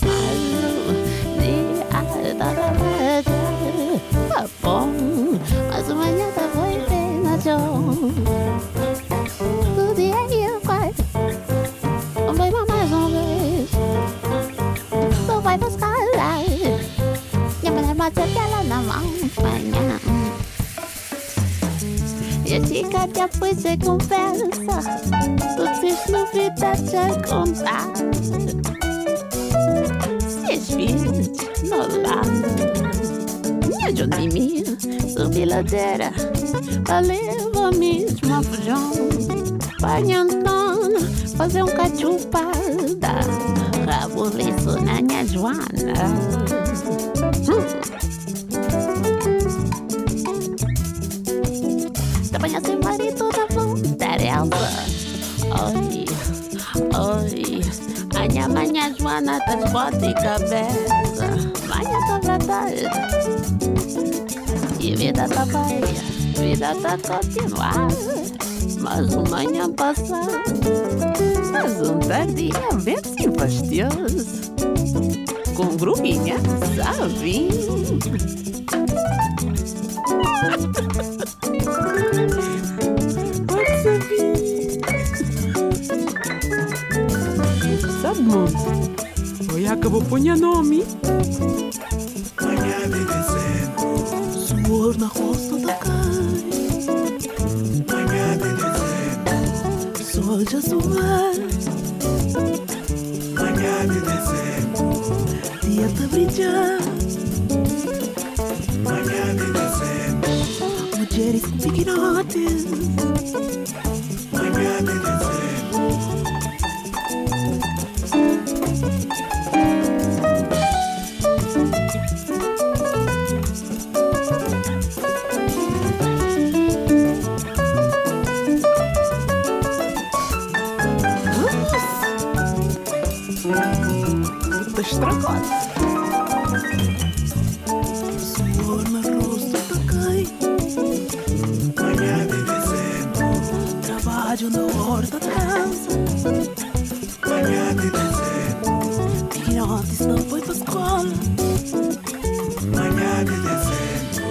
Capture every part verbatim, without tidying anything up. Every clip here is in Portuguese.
Tá bom, mas amanhã tá vai bem na John. Desde que depois de conversa, todas novidades a contar. Se filhos no lado, minha Johnny, subi ladeira, valeu a mesma feijão. Pai Antônio, fazer um cachupada, rabuliço na minha Joana. Hum. Também a seu marido da Teresa. Oi, oi, a minha manhã Joana tá de bota e cabeça. Manhã tá verdade. E vida tá vai, vida tá continuar. Mas um manhã passar, mas um tardia bem sim fastioso. Com gruinha, sabe? Sabe, mano? Oi, acabou ponha nome. Manhã de dezembro, Suor na roça da cai. manhã de dezembro, Sol já soar. manhã de dezembro, Dia tá brilhar. manhã de dezembro, Mulheres pequenotes. manhã de dezembro. Tá estragado. Suor na roça da cai. Manhã de dezembro, Trabalho na horta da casa. manhã de dezembro, Pequenotes não foi pra escola. manhã de dezembro.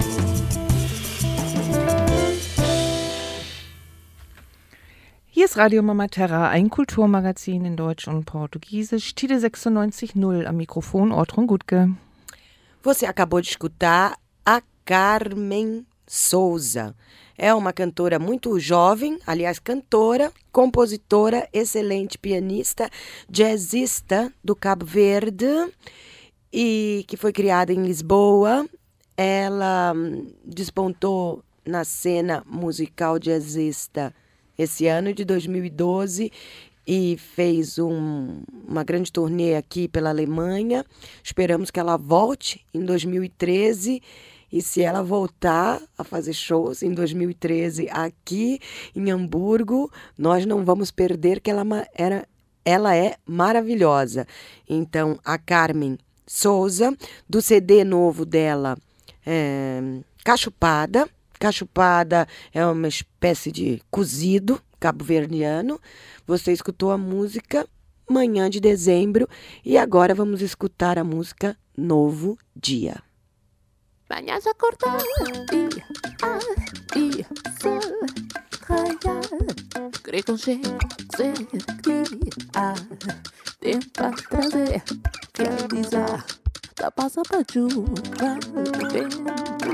Hier ist Radio Mama Terra, ein Kulturmagazin in Deutsch und Portugiesisch. Tide sechsundneunzig null am Mikrofon, Ortrun Gutke. Você acabou de escutar a Carmen Souza. É uma cantora muito jovem, aliás, cantora, compositora, excelente pianista, jazzista do Cabo Verde e que foi criada em Lisboa. Ela hum, despontou na cena musical jazzista esse ano de dois mil e doze e fez um, uma grande turnê aqui pela Alemanha. Esperamos que ela volte em dois mil e treze e se ela voltar a fazer shows em dois mil e treze aqui em Hamburgo, nós não vamos perder que ela, ma- era, ela é maravilhosa. Então, a Carmen Souza, do C D novo dela, é, Cachupada. Cachupada é uma espécie de cozido cabo-verdiano. Você escutou a música Manhã de Dezembro e agora vamos escutar a música Novo Dia. Manhãs acordar, dia, ah, dia, sol, raiar. Querer com jeito, dia, tempo a trazer, realizar. Da passa pra chuva, vento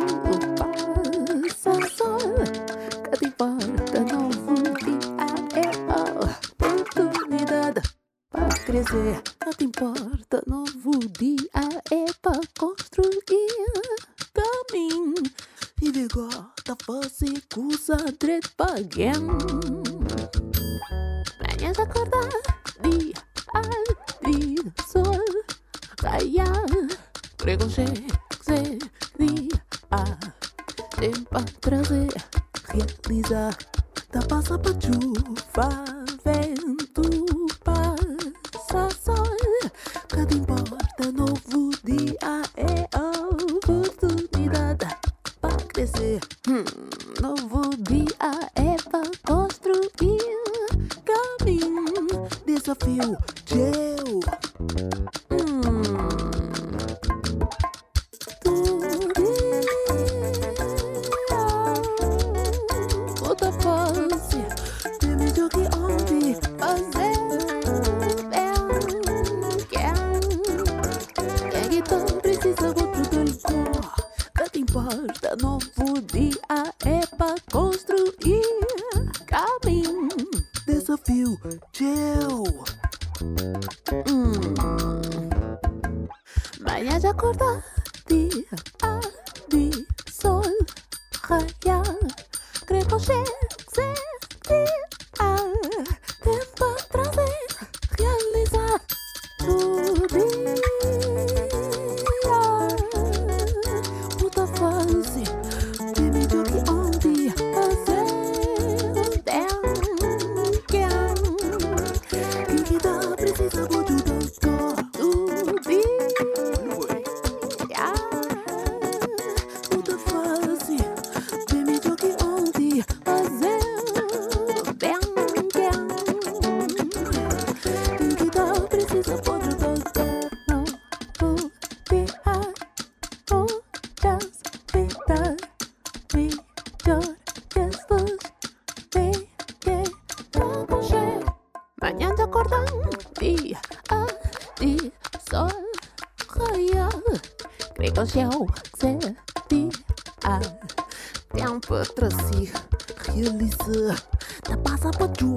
passa sol. Cada importa novo dia é a oportunidade pra crescer. Cada importa novo dia é pra construir caminho. E vigor da fazer coisa direito pra alguém. Manhãs acordar, dia a dia, sol, raiar. Preconceito, dia a tempo a trazer, realizar. Da passa pra chuva, vento passa sol. Cada importa novo dia é a oportunidade pra crescer. Hum, novo dia é pra construir caminho. Desafio teu. Hum. Outra fase, tem melhor que ontem fazer. É que tu precisa outro do cor. Cada importa novo dia é pra construir Hum. Manhã de acordar, dia a dia, sol raiar, crepuscule, sentir, tempo a trazer, realizar o dia. Puta fase, de meio que ontem fazer bem, quem que dá precisa muito do dia. Puta fase, de meio que ontem fazer bem, quem que dá precisa muito do manhã de acordar, dia a dia, sol raiar, creio que o céu sentir, tempo a trazer, realizar, da passa para tu,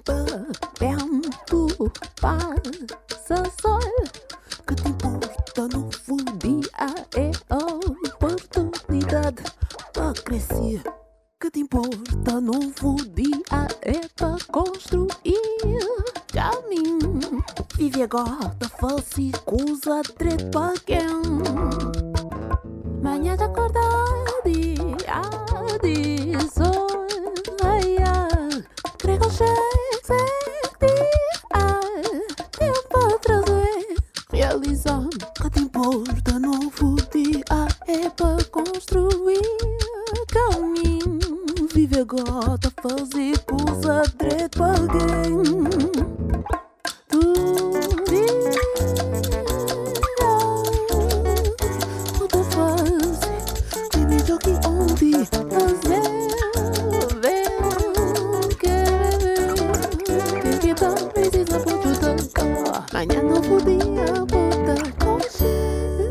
vento, passa sol, que te importa novo dia, é a oportunidade para crescer. Que te importa novo dia é para construir caminho. Vive agora, faz coisa direito para quem. Manhã de acordar, dia a dia, sol raiar, creio que sentir, tempo a trazer, realizar. Que te importa novo dia é para construir caminho. Vive agora, fazer coisa direito para alguém. Tu dia, puta fase, que me toque ontem fazer bem, que que tá precisa por tudo. Manhã não podia botar coxinha.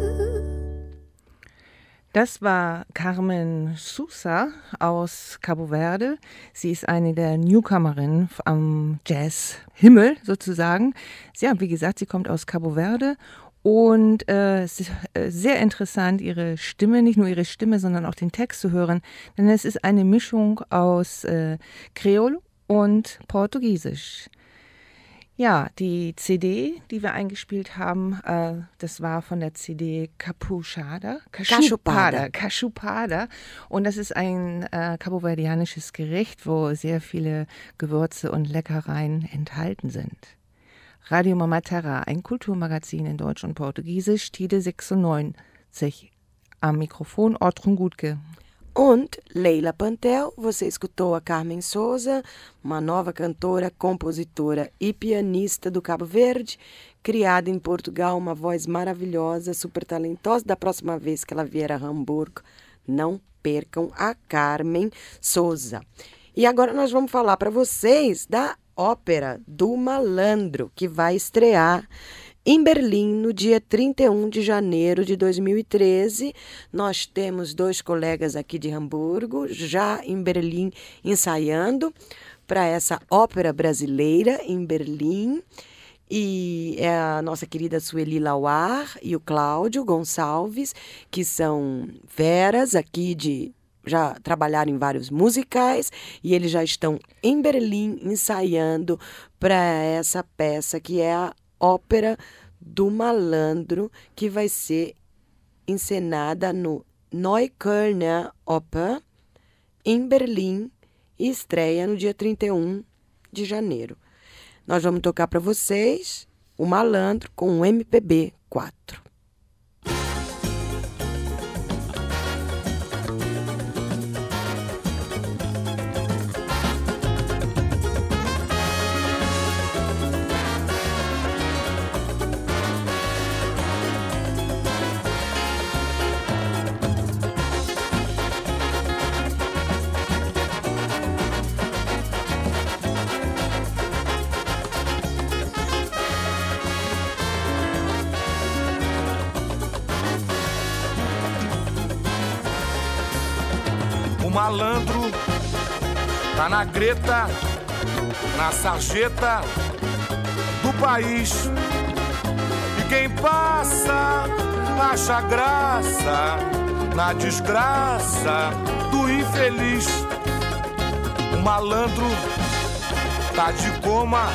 Das war Carmen Sousa aus Cabo Verde. Sie ist eine der Newcomerinnen am Jazz-Himmel sozusagen. Ja, wie gesagt, sie kommt aus Cabo Verde und äh, es ist äh, sehr interessant, ihre Stimme, nicht nur ihre Stimme, sondern auch den Text zu hören, denn es ist eine Mischung aus äh, Kreol und Portugiesisch. Ja, die C D, die wir eingespielt haben, äh, das war von der C D Capuchada. Cachupada. Cachupada. Und das ist ein äh, kaboverdianisches Gericht, wo sehr viele Gewürze und Leckereien enthalten sind. Radio Mama Terra, ein Kulturmagazin in Deutsch und Portugiesisch, Tide sechsundneunzig. Am Mikrofon, Ortrun Gutke. Und Leila Pantel, você escutou a Carmen Sousa, uma nova cantora, compositora e pianista do Cabo Verde, criada em Portugal, uma voz maravilhosa, super talentosa. Da próxima vez que ela vier a Hamburgo, não percam a Carmen Sousa. E agora nós vamos falar para vocês da ópera do Malandro, que vai estrear em Berlim, no dia trinta e um de janeiro de dois mil e treze, nós temos dois colegas aqui de Hamburgo, já em Berlim, ensaiando para essa ópera brasileira em Berlim. E é a nossa querida Sueli Lauar e o Cláudio Gonçalves, que são veras aqui de... já trabalharam em vários musicais e eles já estão em Berlim ensaiando para essa peça que é a Ópera do Malandro, que vai ser encenada no Neuköllner Oper, em Berlim, e estreia no dia trinta e um de janeiro. Nós vamos tocar para vocês o Malandro com o M P B quatro. Malandro tá na greta, na sarjeta do país passa, acha graça na desgraça do infeliz. O malandro tá de coma,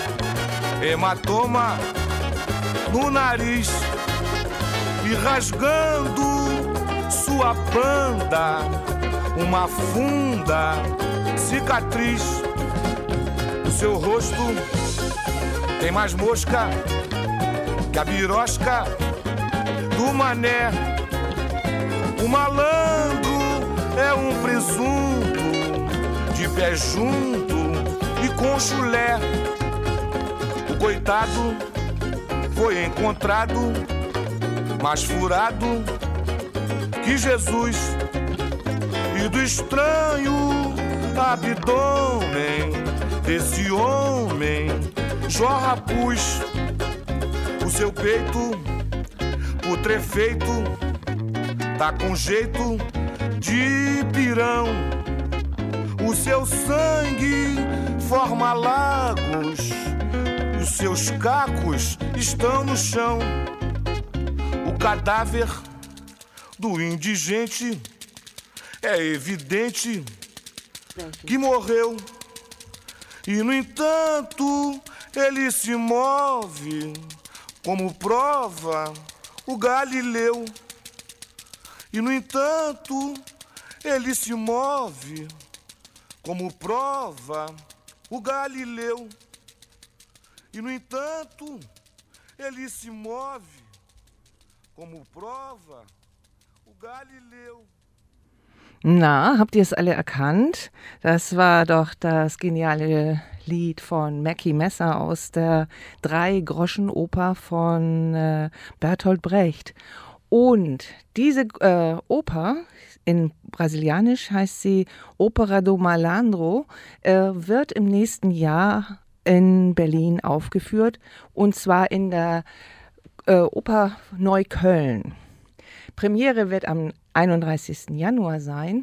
hematoma no nariz e rasgando sua banda, uma funda cicatriz. O seu rosto tem mais mosca que a birosca do mané. O malandro é um presunto de pé junto e com chulé. O coitado foi encontrado mais furado que Jesus, e do estranho abdômen desse homem jorra pus. O seu peito putrefeito tá com jeito de pirão. O seu sangue forma lagos, os seus cacos estão no chão. O cadáver do indigente é evidente que morreu, e no entanto ele se move como prova o Galileu. E no entanto ele se move como prova o Galileu. E no entanto ele se move como prova o Galileu. Na, habt ihr es alle erkannt? Das war doch das geniale Lied von Mackie Messer aus der Drei-Groschen-Oper von äh, Bertolt Brecht. Und diese äh, Oper, in Brasilianisch heißt sie Ópera do Malandro, äh, wird im nächsten Jahr in Berlin aufgeführt, und zwar in der äh, Oper Neukölln. Premiere wird am einunddreißigsten Januar sein,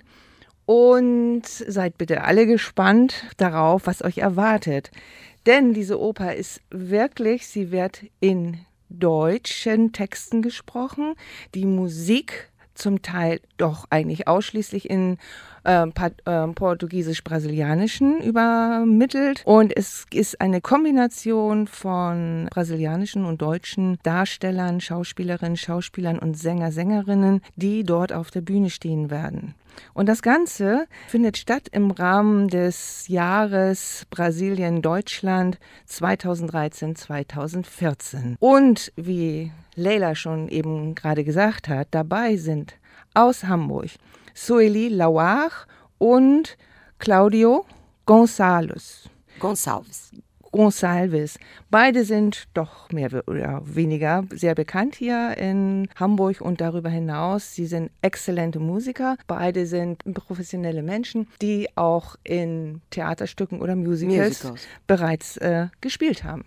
und seid bitte alle gespannt darauf, was euch erwartet. Denn diese Oper ist wirklich, sie wird in deutschen Texten gesprochen, die Musik zum Teil doch eigentlich ausschließlich in äh, äh, portugiesisch-brasilianischen übermittelt, und es ist eine Kombination von brasilianischen und deutschen Darstellern, Schauspielerinnen, Schauspielern und Sänger, Sängerinnen, die dort auf der Bühne stehen werden. Und das Ganze findet statt im Rahmen des Jahres Brasilien-Deutschland zweitausenddreizehn zweitausendvierzehn. Und wie Leila schon eben gerade gesagt hat, dabei sind aus Hamburg Sueli Lauar und Claudio Gonçalves. Gonçalves. Gonçalves. Beide sind doch mehr oder weniger sehr bekannt hier in Hamburg und darüber hinaus. Sie sind exzellente Musiker. Beide sind professionelle Menschen, die auch in Theaterstücken oder Musicals, Musicals. bereits äh, gespielt haben.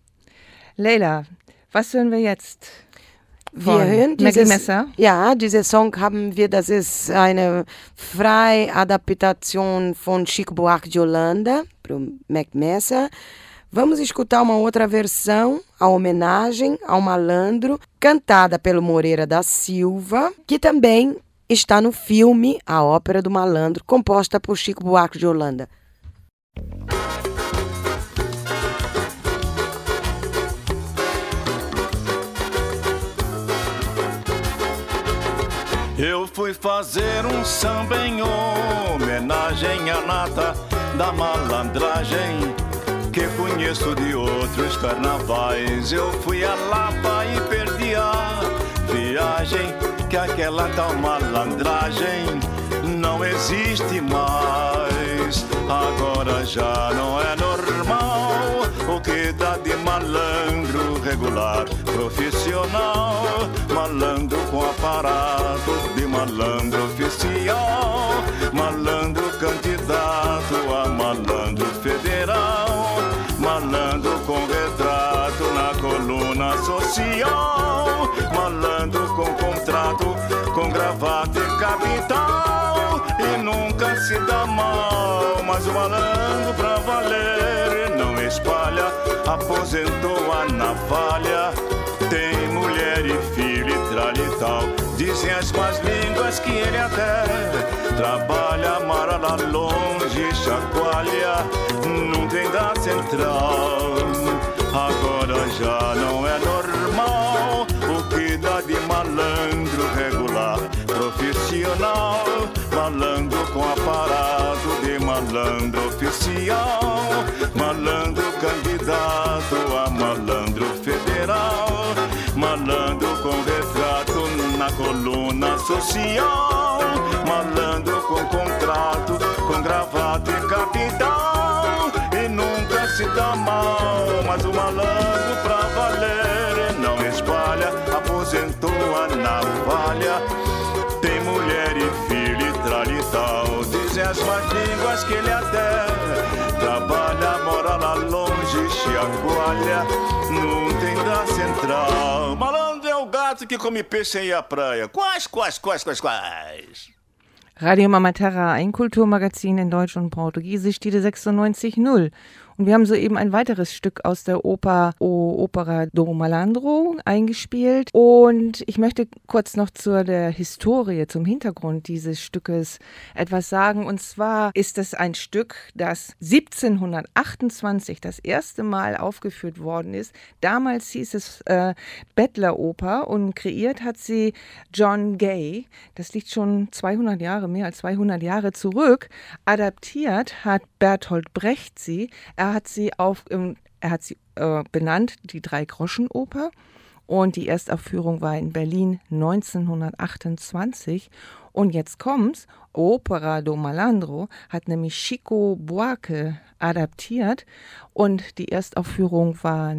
Leila, was hören wir jetzt? Wir hören dieses, ja, dieser Song haben wir, das ist eine freie Adaptação von Chico Buarque de Holanda para o Mac Messer. Vamos escutar uma outra versão, a homenagem ao malandro, cantada pelo Moreira da Silva, que também está no filme A Ópera do Malandro, composta por Chico Buarque de Holanda. Eu fui fazer um samba em homenagem à nata da malandragem que conheço de outros carnavais. Eu fui a Lapa e perdi a viagem, que aquela tal malandragem não existe mais. Agora já não é normal o que dá de malandro regular, profissional, malandro com aparato de malandro oficial, malandro candidato a malandro federal, malandro com retrato na coluna social, malandro com contrato, com gravata e capital, e nunca se dá mal, mas o malandro pra valer não espalha, aposentou a navalha, tem mulher as más línguas que ele até trabalha, mora lá longe, chacoalha num trem da central. Agora já não é normal o que dá de malandro regular, profissional, malandro com aparato de malandro oficial, malandro candidato a malandro federal, malandro com retrato na coluna social, malandro com contrato, com gravata e capital, e nunca se dá mal, mas o malandro pra valer não espalha, aposentou a navalha, tem mulher e filho e tal e tal. Dizem as más línguas que ele até trabalha, mora lá longe, chacoalha não tem da central. Malandro é o gato que come peixe e a praia. Quais, quais, quais, quais, quais? Radio Mama Terra, ein Kulturmagazin in Deutsch und Portugiesisch, die sechsundneunzig null. Und wir haben soeben ein weiteres Stück aus der Oper O Opera do Malandro eingespielt. Und ich möchte kurz noch zu der Historie, zum Hintergrund dieses Stückes etwas sagen. Und zwar ist es ein Stück, das siebzehnhundertachtundzwanzig das erste Mal aufgeführt worden ist. Damals hieß es äh, Bettleroper und kreiert hat sie John Gay. Das liegt schon zweihundert Jahre, mehr als zweihundert Jahre zurück. Adaptiert hat Bertolt Brecht sie. Er hat sie auf, er hat sie äh, benannt, die Drei-Groschen-Oper. Und die Erstaufführung war in Berlin neunzehnhundertachtundzwanzig. Und jetzt kommt's, Opera do Malandro hat nämlich Chico Buarque adaptiert. Und die Erstaufführung war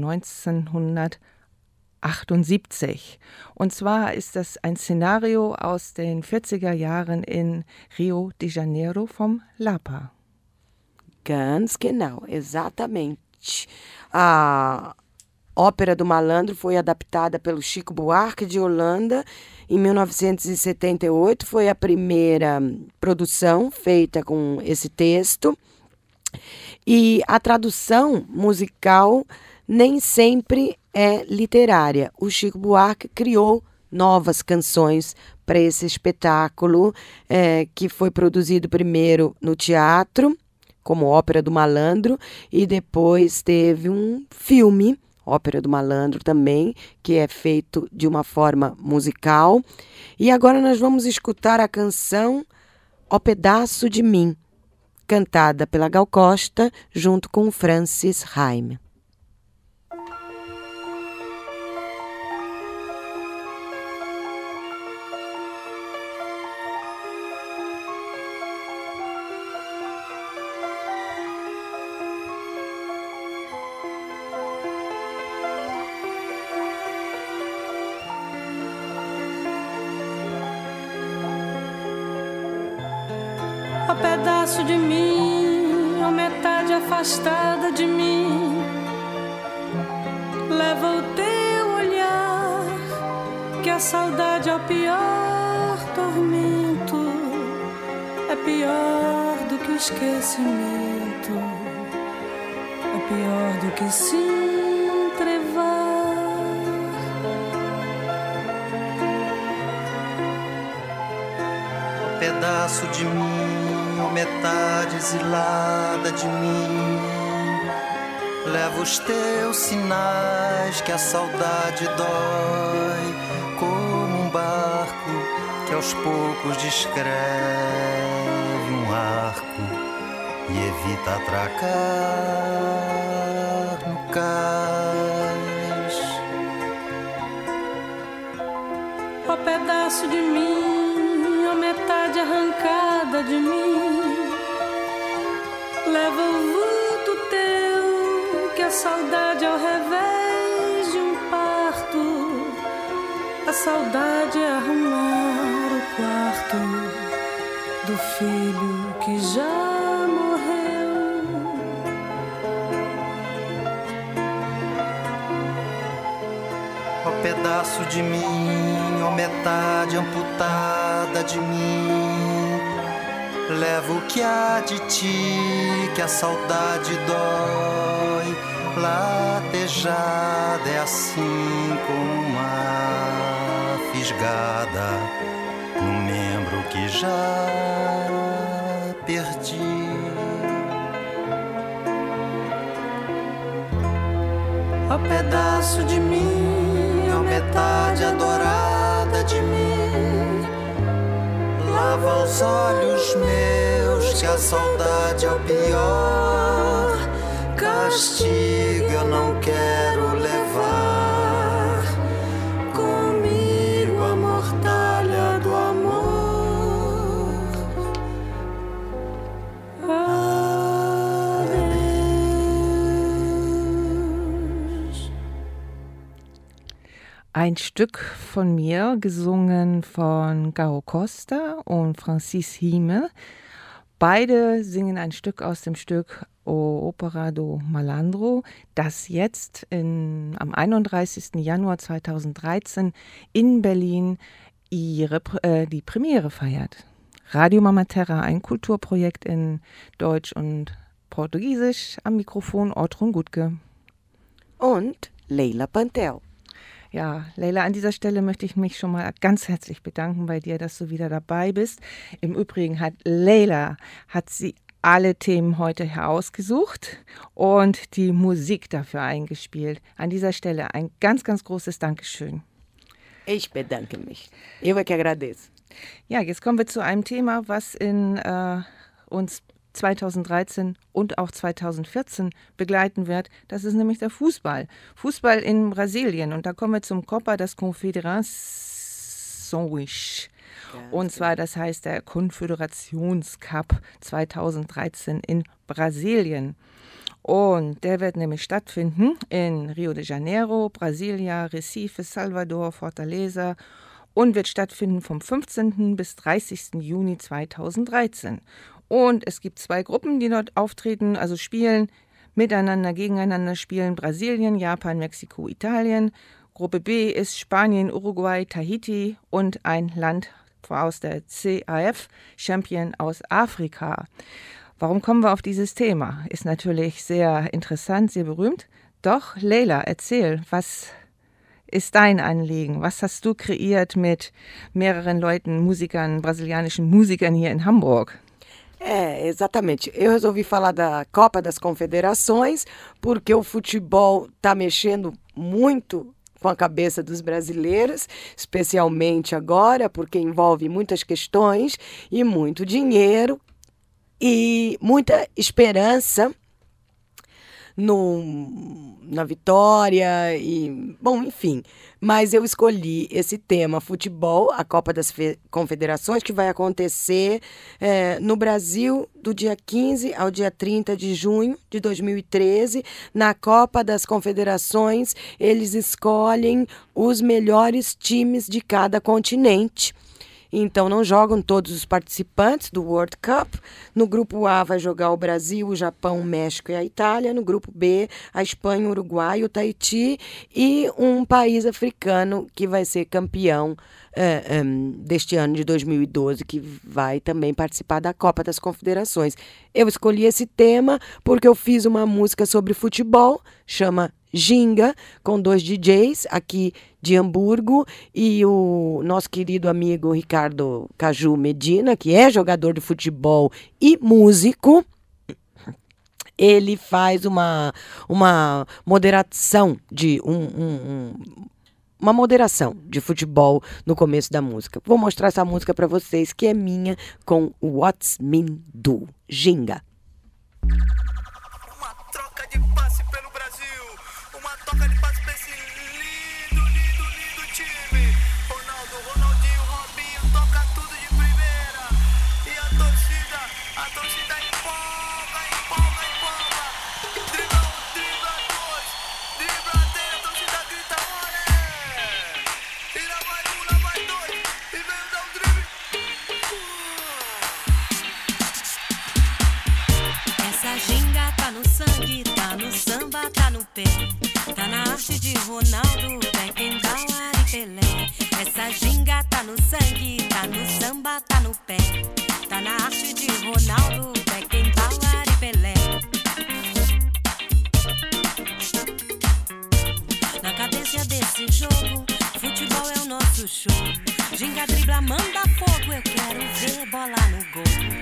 neunzehnhundertachtundsiebzig. Und zwar ist das ein Szenario aus den vierziger Jahren in Rio de Janeiro vom Lapa. Ganz genau, exatamente. A Ópera do Malandro foi adaptada pelo Chico Buarque de Holanda em mil novecentos e setenta e oito. Foi a primeira produção feita com esse texto. E a tradução musical nem sempre é literária. O Chico Buarque criou novas canções para esse espetáculo, é, que foi produzido primeiro no teatro, como Ópera do Malandro, e depois teve um filme, Ópera do Malandro também, que é feito de uma forma musical. E agora nós vamos escutar a canção Ó Pedaço de Mim, cantada pela Gal Costa, junto com Francis Haim. Ó pedaço de mim, ó metade afastada de mim, leva o teu olhar, que a saudade é o pior tormento, é pior do que o esquecimento, é pior do que se entrevar. Pedaço de mim, ou metade exilada de mim, leva os teus sinais que a saudade dói, como um barco que aos poucos descreve um arco e evita atracar no cais. Ó pedaço de mim, metade arrancada de mim, leva o vulto teu, que a saudade ao revés de um parto, a saudade é arrumar o quarto do filho que já morreu. Ó pedaço de mim, ó metade amputada de mim, leva o que há de ti, que a saudade dói, latejada é assim como uma fisgada no membro que já perdi. Ó pedaço de mim, ó metade adorada de mim, lava os olhos meus, que a saudade é o pior castigo. Eu não quero levar comigo a mortalha do amor. Adeus. Ein Stück von mir, gesungen von Gao Costa und Francis Hime. Beide singen ein Stück aus dem Stück O Opera do Malandro, das jetzt in, am einunddreißigsten Januar zweitausenddreizehn in Berlin ihre, äh, die Premiere feiert. Radio Mama Terra, ein Kulturprojekt in Deutsch und Portugiesisch. Am Mikrofon Ortrun Gutke. Und Leila Pantel. Ja, Leila, an dieser Stelle möchte ich mich schon mal ganz herzlich bedanken bei dir, dass du wieder dabei bist. Im Übrigen hat Leila, hat sie alle Themen heute herausgesucht und die Musik dafür eingespielt. An dieser Stelle ein ganz, ganz großes Dankeschön. Ich bedanke mich. Eu é que agradeço. Ja, jetzt kommen wir zu einem Thema, was in äh, uns zweitausenddreizehn und auch zweitausendvierzehn begleiten wird. Das ist nämlich der Fußball. Fußball in Brasilien. Und da kommen wir zum Copa das Confederações. Und zwar, das heißt der Konföderationscup zweitausenddreizehn in Brasilien. Und der wird nämlich stattfinden in Rio de Janeiro, Brasilia, Recife, Salvador, Fortaleza und wird stattfinden vom fünfzehnten bis dreißigsten Juni zweitausenddreizehn. Und es gibt zwei Gruppen, die dort auftreten, also spielen, miteinander, gegeneinander spielen Brasilien, Japan, Mexiko, Italien. Gruppe B ist Spanien, Uruguay, Tahiti und ein Land aus der C A F, Champion aus Afrika. Warum kommen wir auf dieses Thema? Ist natürlich sehr interessant, sehr berühmt. Doch, Leila, erzähl, was ist dein Anliegen? Was hast du kreiert mit mehreren Leuten, Musikern, brasilianischen Musikern hier in Hamburg? É, exatamente. Eu resolvi falar da Copa das Confederações porque o futebol está mexendo muito com a cabeça dos brasileiros, especialmente agora, porque envolve muitas questões e muito dinheiro e muita esperança no, na vitória e, bom, enfim. Mas eu escolhi esse tema, futebol, a Copa das Fe- Confederações, que vai acontecer é, no Brasil do dia quinze ao dia trinta de junho de dois mil e treze. Na Copa das Confederações, eles escolhem os melhores times de cada continente. Então, não jogam todos os participantes do World Cup. No grupo A vai jogar o Brasil, o Japão, o México e a Itália. No grupo B, a Espanha, o Uruguai, o Tahiti e um país africano que vai ser campeão é, um, deste ano de dois mil e doze, que vai também participar da Copa das Confederações. Eu escolhi esse tema porque eu fiz uma música sobre futebol, chama Ginga, com dois D Js aqui de Hamburgo e o nosso querido amigo Ricardo Caju Medina, que é jogador de futebol e músico. Ele faz uma, uma moderação de um, um, um, uma moderação de futebol no começo da música. Vou mostrar essa música para vocês, que é minha, com What's Mean Do, Ginga. Uma troca de passe pelo Brasil, uma troca de passe pra esse lindo, lindo, lindo time. Ronaldo, Ronaldinho, Robinho, toca tudo de primeira. E a torcida, a torcida empolga, empolga, empolga. Dribla um, dribla dois, dribla três, a torcida grita olé. E lá vai um, lá vai dois, e vem dar um drible. Essa ginga tá no sangue, tá no samba, tá no pé. Tá na arte de Ronaldo, Beckenbauer e Pelé. Essa ginga tá no sangue, tá no samba, tá no pé. Tá na arte de Ronaldo, Beckenbauer e Pelé. Na cadência desse jogo, futebol é o nosso do show. Ginga dribla, manda fogo, eu quero ver bola no gol.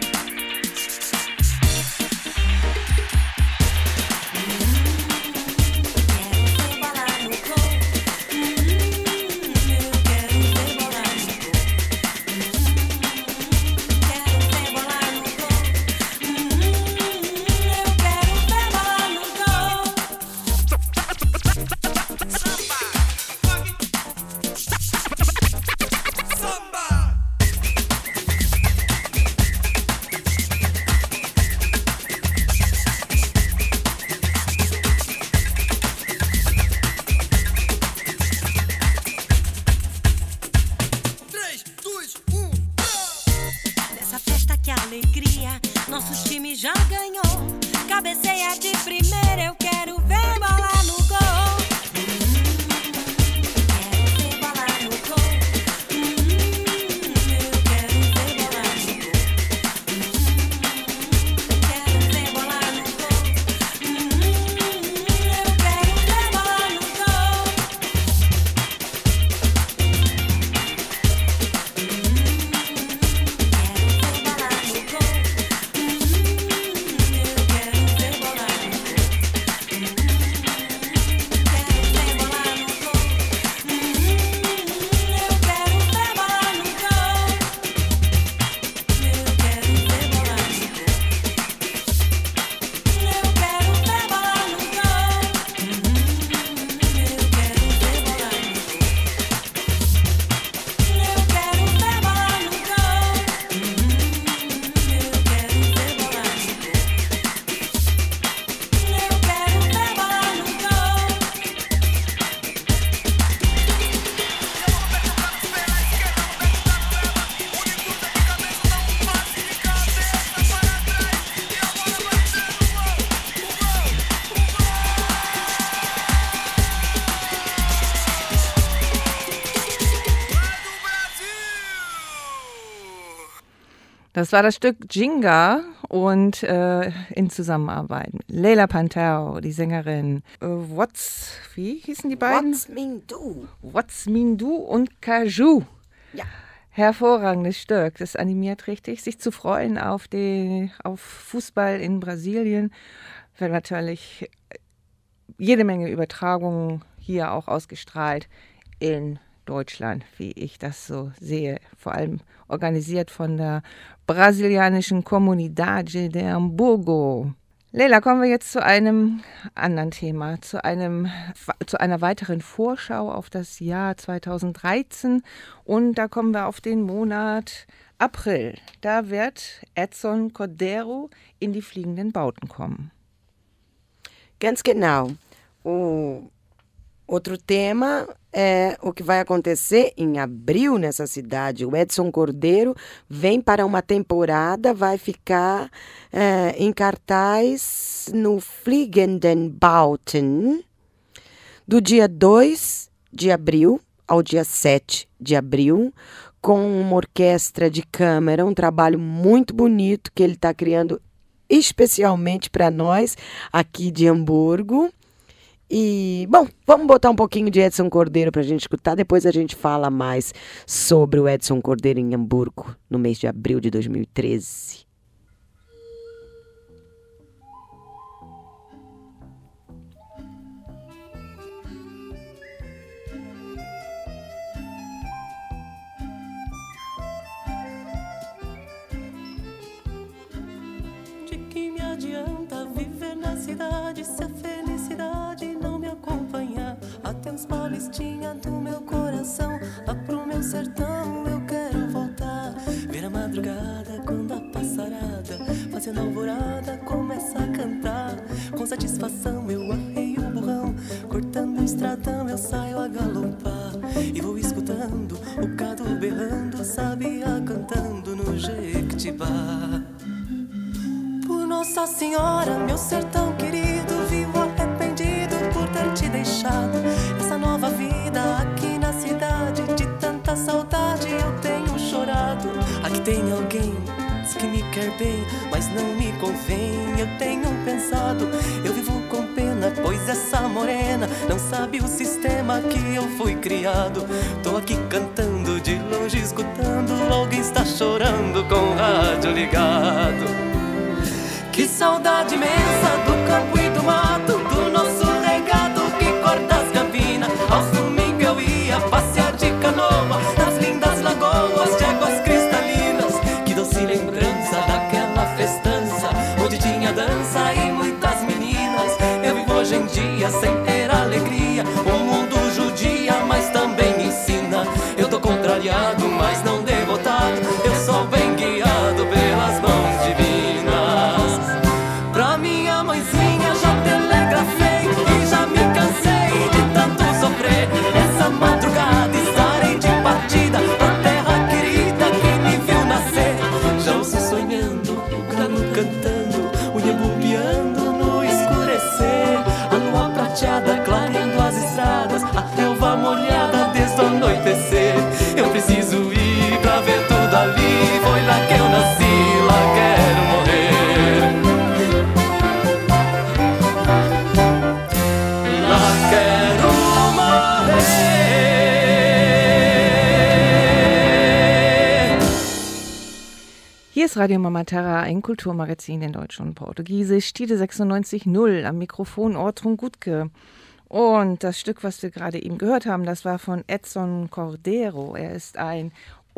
Das war das Stück Ginga und äh, in Zusammenarbeit mit Leila Pantau, die Sängerin. Äh, What's, wie hießen die beiden? What's Mean Do. What's Mean Do und Caju. Ja. Hervorragendes Stück. Das animiert richtig, sich zu freuen auf, die, auf Fußball in Brasilien. Wird natürlich jede Menge Übertragungen hier auch ausgestrahlt in Deutschland, wie ich das so sehe, vor allem organisiert von der brasilianischen Comunidade de Hamburgo. Leila, kommen wir jetzt zu einem anderen Thema, zu, einem, zu einer weiteren Vorschau auf das Jahr zweitausenddreizehn und da kommen wir auf den Monat April. Da wird Edson Cordeiro in die fliegenden Bauten kommen. Ganz genau. O outro tema é o que vai acontecer em abril nessa cidade. O Edson Cordeiro vem para uma temporada, vai ficar é, em cartaz no Fliegenden Bauten do dia dois de abril ao dia sete de abril, com uma orquestra de câmara, um trabalho muito bonito que ele está criando especialmente para nós aqui de Hamburgo. E, bom, vamos botar um pouquinho de Edson Cordeiro para a gente escutar, depois a gente fala mais sobre o Edson Cordeiro em Hamburgo, no mês de abril de dois mil e treze. De que me adianta viver na cidade se a felicidade não me acompanhar? Até os paulistinha do meu coração, lá pro meu sertão eu quero voltar. Ver a madrugada quando a passarada, fazendo alvorada, começa a cantar. Com satisfação eu arreio o burrão, cortando o estradão eu saio a galopar. E vou escutando o gado berrando, sabiá cantando no Jequitibá. Por Nossa Senhora, meu sertão querido, vivo arrependido por ter te deixado. Essa nova vida aqui na cidade, de tanta saudade eu tenho chorado. Aqui tem alguém, diz que me quer bem, mas não me convém. Eu tenho pensado, eu vivo com pena, pois Mas essa morena não sabe o sistema que eu fui criado. Tô aqui cantando, de longe escutando, alguém está chorando com o rádio ligado. Que saudade imensa do campo e do mato, do nosso regado que corta as campinas. Aos domingos eu ia passear de canoa nas lindas lagoas de águas cristalinas. Que doce lembrança daquela festança onde tinha dança e muitas meninas. Eu vivo hoje em dia sem ter alegria, o mundo judia, mas também me ensina. Eu tô contrariado, mas não derrotado, eu sou bem guiado pelas mãos divinas. Pra minha mãezinha já telegrafei e já me cansei de tanto sofrer. Essa madrugada estarei de partida pra terra querida que me viu nascer. Já ouço sonhando, o galo cantando, o iambu piando no escurecer. A lua prateada clareando as estradas, a relva molhada desde o anoitecer. Eu preciso ir pra ver tudo ali, foi lá que eu nasci, lá quero morrer. Lá quero morrer. Hier ist Radio Mama Terra, ein Kulturmagazin in Deutsch und Portugiesisch. Tide sechsundneunzig null, am Mikrofon Ortrun Gutke. Und das Stück, was wir gerade eben gehört haben, das war von Edson Cordeiro. Er ist ein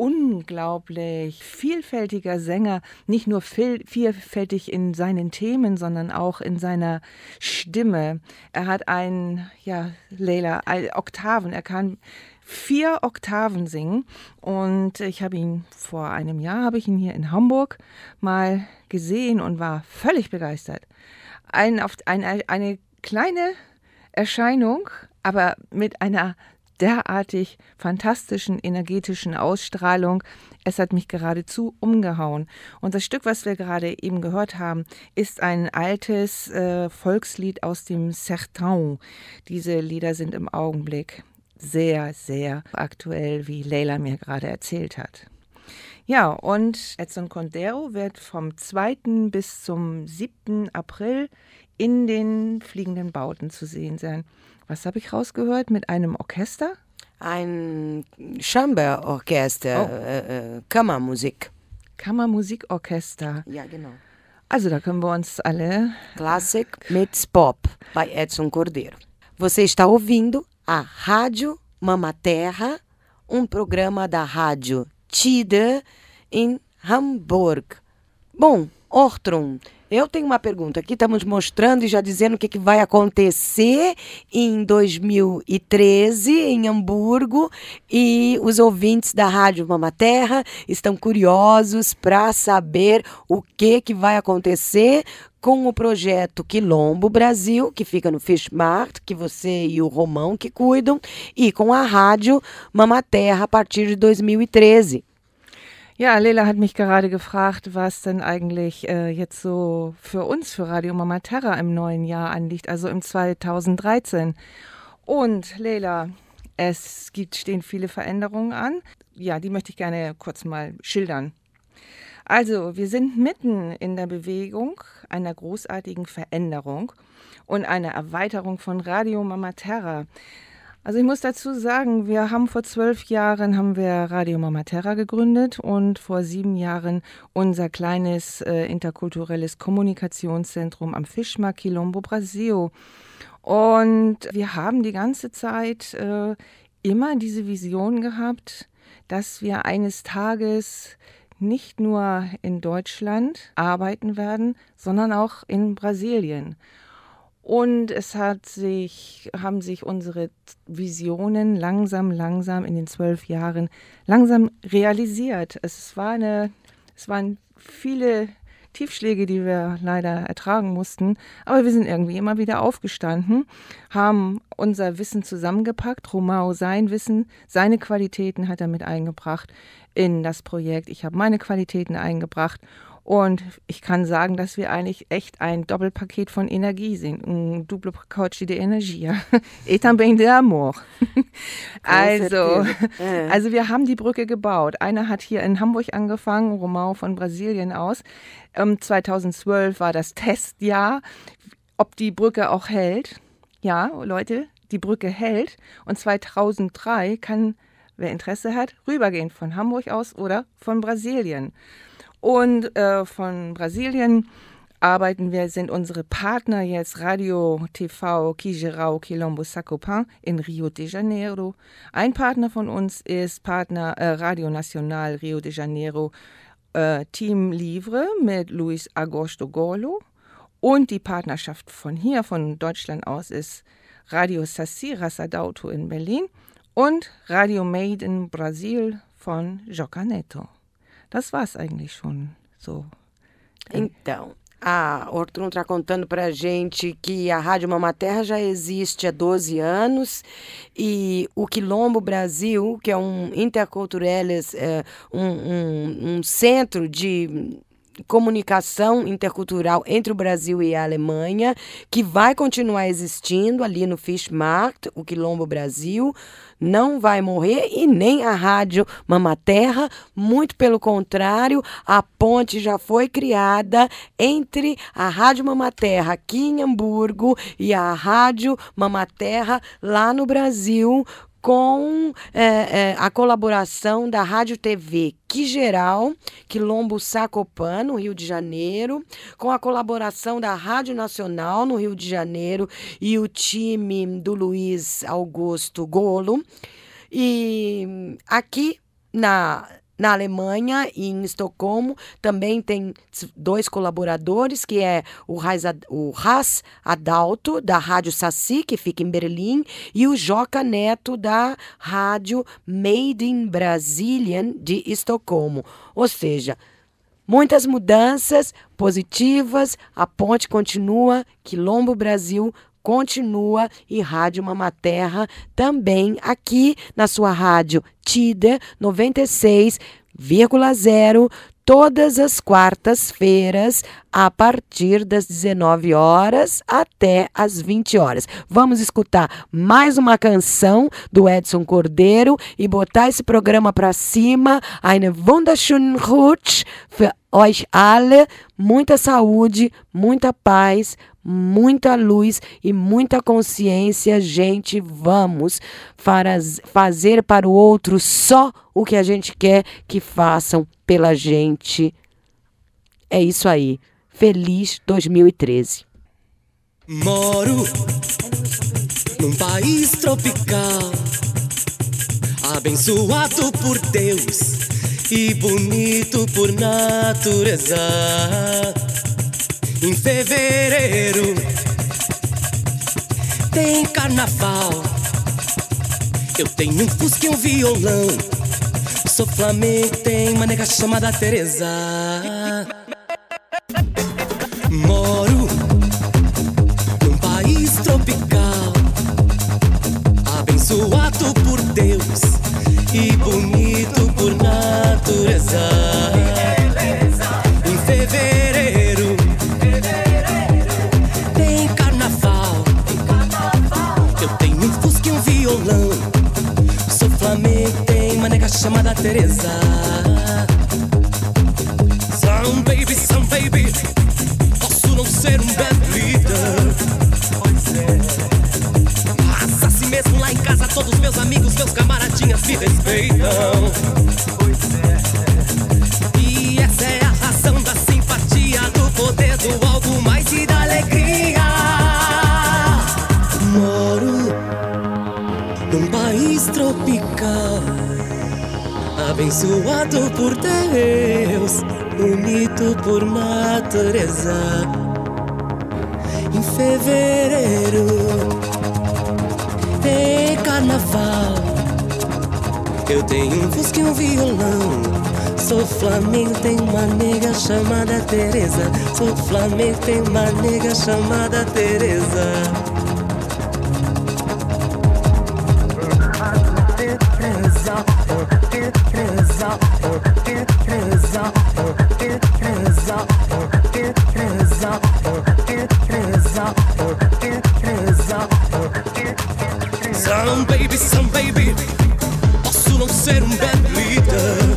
unglaublich vielfältiger Sänger, nicht nur viel, vielfältig in seinen Themen, sondern auch in seiner Stimme. Er hat ein, ja, Leila, ein, Oktaven, er kann vier Oktaven singen und ich habe ihn vor einem Jahr, habe ich ihn hier in Hamburg mal gesehen und war völlig begeistert. Ein, auf, ein, eine kleine Erscheinung, aber mit einer derartig fantastischen, energetischen Ausstrahlung. Es hat mich geradezu umgehauen. Und das Stück, was wir gerade eben gehört haben, ist ein altes äh, Volkslied aus dem Sertão. Diese Lieder sind im Augenblick sehr, sehr aktuell, wie Leila mir gerade erzählt hat. Ja, und Edson Cordeiro wird vom zweiten bis zum siebten April in den Fliegenden Bauten zu sehen sein. Was habe ich rausgehört? Mit einem Orchester? Ein Chamberorchester, oh. äh, äh, Kammermusik. Kammermusikorchester. Ja, genau. Also da können wir uns alle... Classic meets Pop, by Edson Cordeiro. Você está ouvindo a Rádio Mama Terra, um programa da Rádio Tide em Hamburg. Bom, Ortrun, eu tenho uma pergunta. Aqui estamos mostrando e já dizendo o que, que vai acontecer em dois mil e treze em Hamburgo, e os ouvintes da Rádio Mama Terra estão curiosos para saber o que, que vai acontecer com o projeto Quilombo Brasil, que fica no Fischmarkt, que você e o Romão que cuidam, e com a Rádio Mama Terra a partir de dois mil e treze. Ja, Leila hat mich gerade gefragt, was denn eigentlich äh, jetzt so für uns, für Radio Mama Terra im neuen Jahr anliegt, also im zweitausenddreizehn. Und Leila, es gibt, stehen viele Veränderungen an. Ja, die möchte ich gerne kurz mal schildern. Also, wir sind mitten in der Bewegung einer großartigen Veränderung und einer Erweiterung von Radio Mama Terra. Also ich muss dazu sagen, wir haben vor zwölf Jahren haben wir Radio Mama Terra gegründet und vor sieben Jahren unser kleines äh, interkulturelles Kommunikationszentrum am Fischmarkt Quilombo Brasil. Und wir haben die ganze Zeit äh, immer diese Vision gehabt, dass wir eines Tages nicht nur in Deutschland arbeiten werden, sondern auch in Brasilien. Und es hat sich, haben sich unsere Visionen langsam, langsam in den zwölf Jahren langsam realisiert. Es war eine, es waren viele Tiefschläge, die wir leider ertragen mussten, aber wir sind irgendwie immer wieder aufgestanden, haben unser Wissen zusammengepackt. Romão, sein Wissen, seine Qualitäten hat er mit eingebracht in das Projekt. Ich habe meine Qualitäten eingebracht. Und ich kann sagen, dass wir eigentlich echt ein Doppelpaket von Energie sind. Un duplo pacote de energia. Et também de amor. Also, also wir haben die Brücke gebaut. Einer hat hier in Hamburg angefangen, Romão von Brasilien aus. Ähm, zweitausendzwölf war das Testjahr, ob die Brücke auch hält. Ja, Leute, die Brücke hält und zweitausenddrei kann, wer Interesse hat, rübergehen von Hamburg aus oder von Brasilien. Und äh, von Brasilien arbeiten wir, sind unsere Partner jetzt Radio T V Kijerau Quilombo Sacopã in Rio de Janeiro. Ein Partner von uns ist Partner äh, Radio Nacional Rio de Janeiro äh, Team Livre mit Luis Agosto Golo. Und die Partnerschaft von hier, von Deutschland aus, ist Radio Saci Raça d'Auto in Berlin und Radio Made in Brasil von Joca Neto. Das war's eigentlich schon so. Então, a Ortrum está contando para a gente que a Rádio Mama Terra já existe há doze anos e o Quilombo Brasil, que é um interculturales, é, um, um, um centro de comunicação intercultural entre o Brasil e a Alemanha, que vai continuar existindo ali no Fischmarkt, o Quilombo Brasil, não vai morrer e nem a Rádio Mama Terra, muito pelo contrário, a ponte já foi criada entre a Rádio Mama Terra aqui em Hamburgo e a Rádio Mama Terra lá no Brasil, com é, é, a colaboração da Rádio T V Quijerau, Quilombo Sacopã, no Rio de Janeiro, com a colaboração da Rádio Nacional, no Rio de Janeiro, e o time do Luiz Augusto Golo. E aqui na... Na Alemanha e em Estocolmo também tem dois colaboradores, que é o Raça Adalto, da Rádio Saci, que fica em Berlim, e o Joca Neto, da Rádio Made in Brazilian, de Estocolmo. Ou seja, muitas mudanças positivas, a ponte continua, Quilombo Brasil continua e Rádio Mama Terra também aqui na sua rádio Tider noventa e seis vírgula zero, todas as quartas-feiras a partir das dezenove horas até as vinte horas. Vamos escutar mais uma canção do Edson Cordeiro e botar esse programa para cima. Eine wunderschönen Rutsch für euch alle. Muita saúde, muita paz, muita luz e muita consciência. Gente, vamos faz, fazer para o outro só o que a gente quer que façam pela gente. É isso aí. Feliz dois mil e treze. Moro num país tropical, abençoado por Deus e bonito por natureza. Em fevereiro tem carnaval, eu tenho um fusca e um violão, sou flamengo, tem uma nega chamada Teresa. Moro num país tropical, abençoado por Deus e bonito por natureza. Em fevereiro tem carnaval, eu tenho um fusca e um violão, sou flamengo, tem uma nega chamada Teresa. Some baby, some baby, posso não ser um bad leader, mas assim mesmo lá em casa todos meus amigos, meus camaradinhas me respeitam. E essa é a razão da simpatia, do poder, do algo mais e da alegria. Moro num país tropical, abençoado por Deus, bonito por natureza. Em fevereiro tem carnaval, eu tenho um fusca e um violão, sou flamengo, tem uma nega chamada Teresa. Sou flamengo, tem uma nega chamada Teresa. Some baby, some baby, posso não ser um bad leader,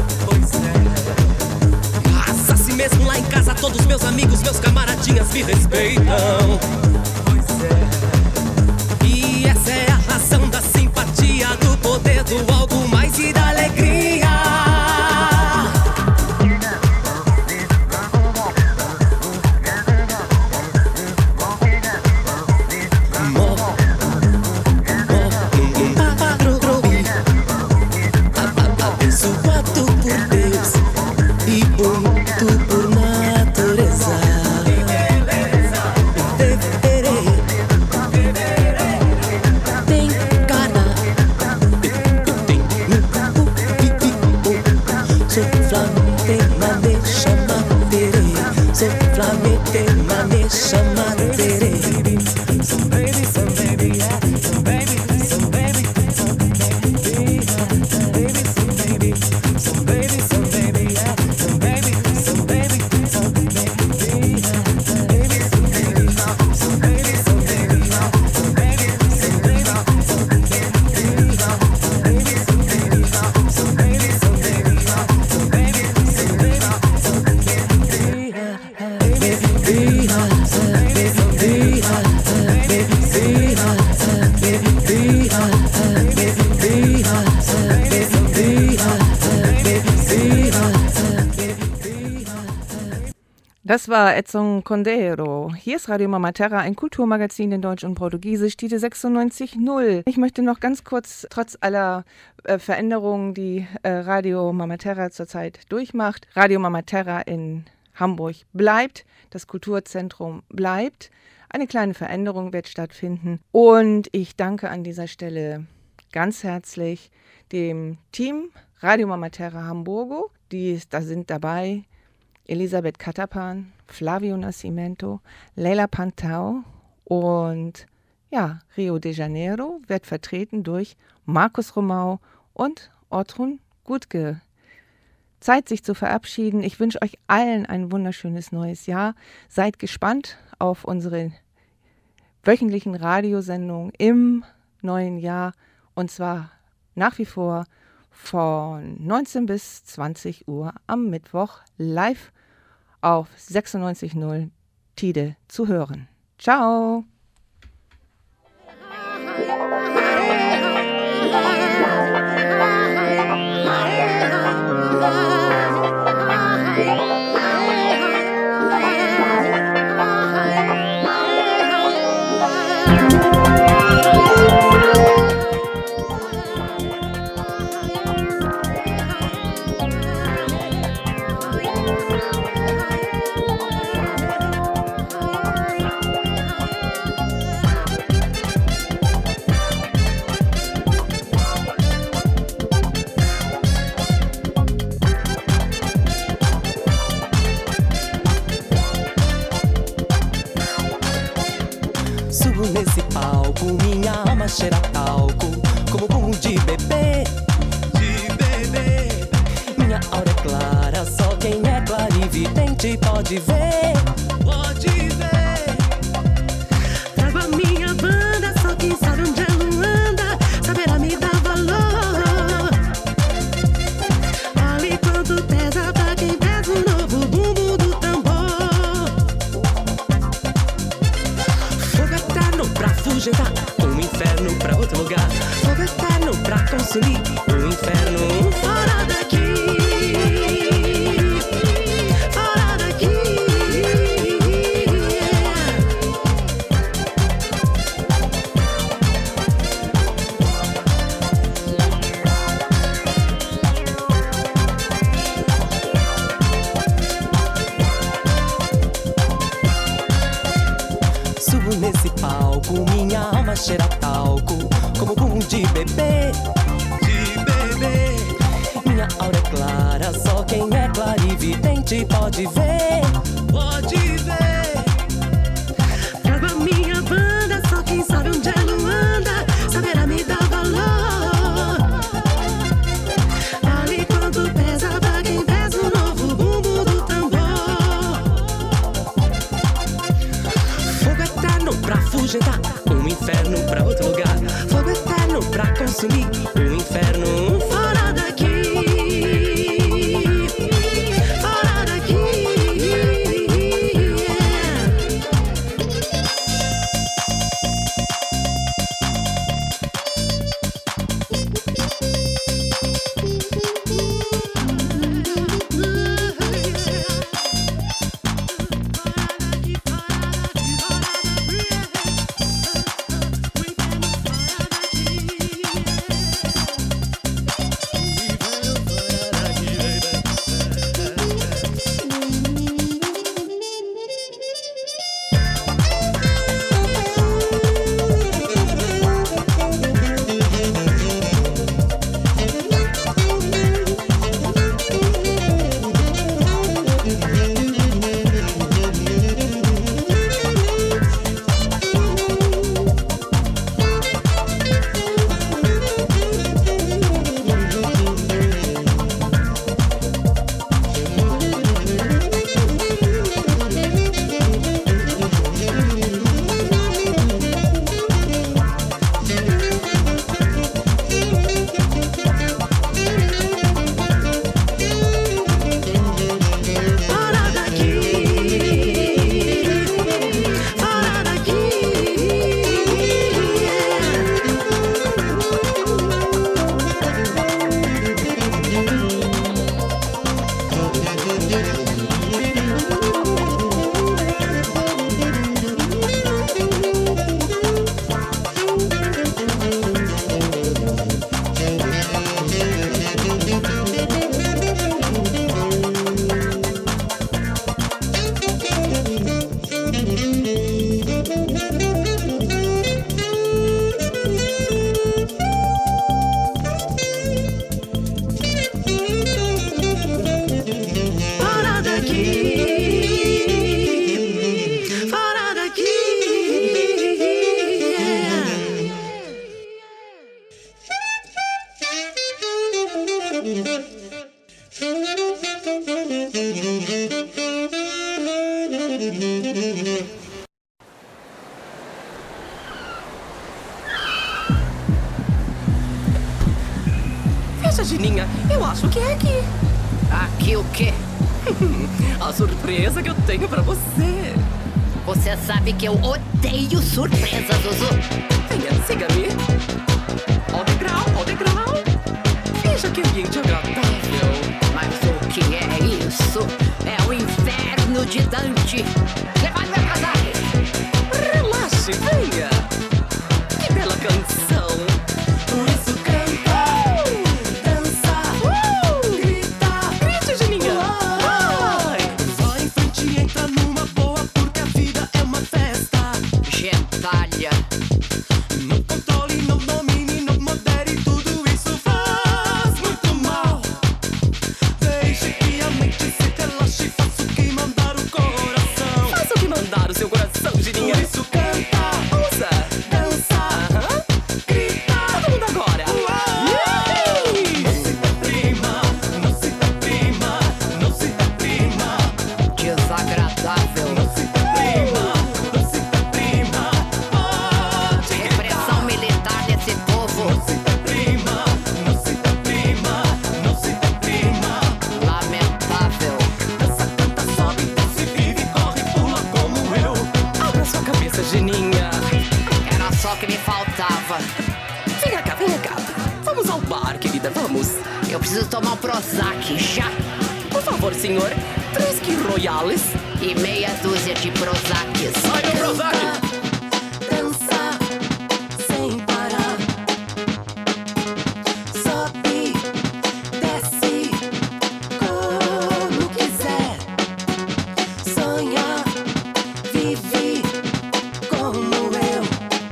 mas assim mesmo lá em casa todos meus amigos, meus camaradinhas me respeitam. Das war Edson Condero. Hier ist Radio Mama Terra, ein Kulturmagazin in Deutsch und Portugiesisch, die sechsundneunzig null. Ich möchte noch ganz kurz, trotz aller äh, Veränderungen, die äh, Radio Mama Terra zurzeit durchmacht, Radio Mama Terra in Hamburg bleibt, das Kulturzentrum bleibt. Eine kleine Veränderung wird stattfinden. Und ich danke an dieser Stelle ganz herzlich dem Team Radio Mama Terra Hamburgo. Die, da sind dabei Elisabeth Katapan, Flavio Nascimento, Leila Pantau und ja, Rio de Janeiro wird vertreten durch Markus Romau und Ortrun Gutke. Zeit, sich zu verabschieden. Ich wünsche euch allen ein wunderschönes neues Jahr. Seid gespannt auf unsere wöchentlichen Radiosendungen im neuen Jahr und zwar nach wie vor von neunzehn bis zwanzig Uhr am Mittwoch live auf sechsundneunzig null Tide zu hören. Ciao! Nesse palco, minha alma cheira talco, como bumbum de bebê, de bebê. Minha aura é clara, só quem é clarividente pode ver, pode ver. Trago a minha banda, só quem sabe onde ela anda, saberá me dar valor. Olha quanto pesa pra quem pesa o novo bumbum do tambor. Fogo eterno pra fugentar, um inferno pra outro lugar. Fogo eterno pra consumir, um inferno fora daqui. Fora daqui. Subo nesse palco, minha alma cheira talco, como bumbum de bebê, de bebê. Minha aura é clara, só quem é clarividente pode ver, pode ver. Trago a minha banda, só quem sabe onde ela anda, saberá me dar valor. Olha quanto pesa pra quem pesa o novo bumbum do tambor. Fogo eterno pra fugentar, um inferno pra outro lugar. Fogo eterno pra consumir, um inferno Fora daqui. Fora daqui. Veja, Gininha, eu acho que é aqui. Aqui o quê? A surpresa que eu tenho pra você. Você sabe que eu odeio surpresa, Zuzu. Venha, siga-me. Ó degrau, ó degrau. Veja que ambiente agradável. Mas o que é isso? É o inferno de Dante. Levante meu casaco. Relaxe, venha. Que bela canção. Por isso canta, dança, grita. Grite, Gininha. Vai. Vai em frente e entra numa boa, porque a vida é uma festa. Gentalha. Não controle, não domine, não modere, tudo isso faz muito mal. Deixe que a mente se relaxe, faça o que mandar o coração. Faça o que mandar o seu coração, Gininha. Por isso canta, Ouça. dança, Aham. grita. Todo mundo agora. Yay! Não se deprima, não se deprima, não se deprima. Desagradável. Não se deprima, não se deprima. Pode Repressão militar desse povo. Não se deprima, não se deprima, não se deprima. Lamentável. Dança, canta, sobe, desce, vive, corre, pula como eu. Abra sua cabeça, Gininha. Era só o que me faltava. Venha cá, venha cá. Vamos ao bar, querida, vamos. Eu preciso tomar um Prozac já. Por favor, senhor. Três que royales. E meia dúzia de Prozacs. Ai, meu Prozac! Dança sem parar. Sobe, desce, como quiser. Sonha, vive como eu.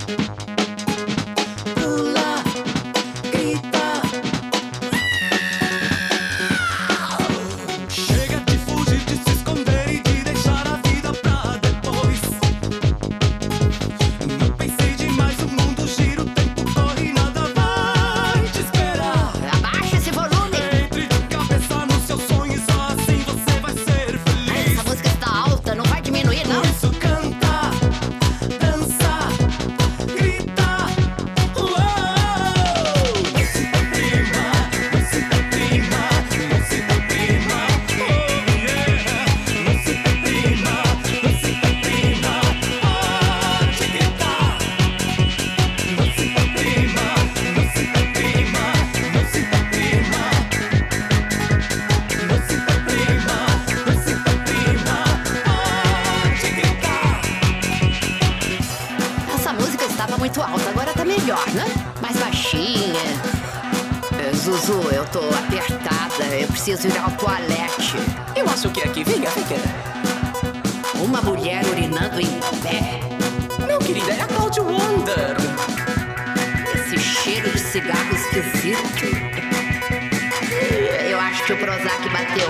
Pula, grita. Chega de fugir, de se esconder e de deixar a vida pra depois. Não pensei demais, o mundo gira, o tempo corre e nada vai te esperar. Abaixa esse volume. Entre de cabeça no seu sonho e só assim você vai ser feliz. Essa música está alta, não vai diminuir, não. Por isso canta, dança, grita. Uou! Não se deprima, não se deprima, não se deprima. Oh yeah! Não se deprima, não se deprima. Pode gritar. Não se deprima, não se deprima, não se deprima. Não se deprima, não se deprima. Pode gritar. Essa música estava muito alta, agora tá melhor, né? Mais baixinha. Eh, Zuzu, eu tô apertada. Eu preciso ir ao toalete. Eu acho que é aqui. Venha, venha. Uma mulher urinando em pé. Não, querida, é a Cloud Wonder. Esse cheiro de cigarro esquisito. Eu acho que o Prozac bateu.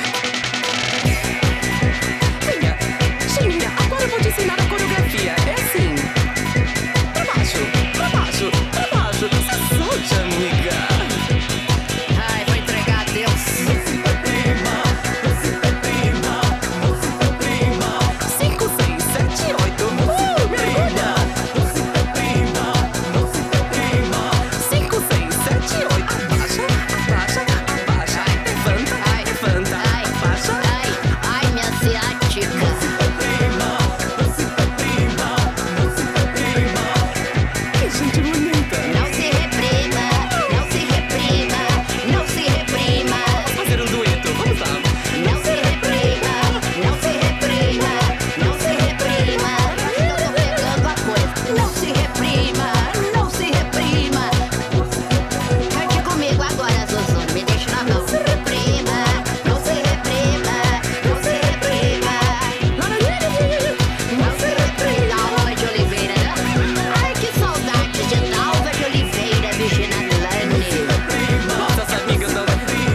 Venha. Gininha, agora eu vou te ensinar a coreografia. É assim. Pra baixo, pra baixo, pra baixo. Se solte, amiga. Ai, vou entregar a Deus. Não se deprima, não se deprima, não se deprima. Cinco, seis, sete, oito. Uh, mergulha. Não se deprima, não se deprima. Cinco, seis, sete, oito. Abaixa, abaixa, abaixa. Levanta, Ai, levanta. ai, Abaixa. ai, ai, minha ciática. Não se deprima, não se deprima, não se deprima. Que gente bonita. Não se reprima, não se reprima, não se reprima. Fazer um dueto, vamos lá. Não se reprima, não se reprima, não se reprima. Eu tô pegando a coisa. Não se reprima, não se reprima. Cante comigo agora, Zuzu, não me deixa na mão. Não se reprima, não se reprima, não se reprima. Não se reprima. Dalva de Oliveira, né? Ai, que saudade de Dalva de Oliveira, Virgínia Lane. Nossas amigas não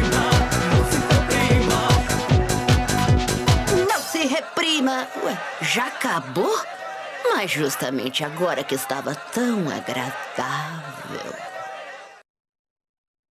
Não se reprima. Ué, já acabou? Mas justamente agora que estava tão agradável.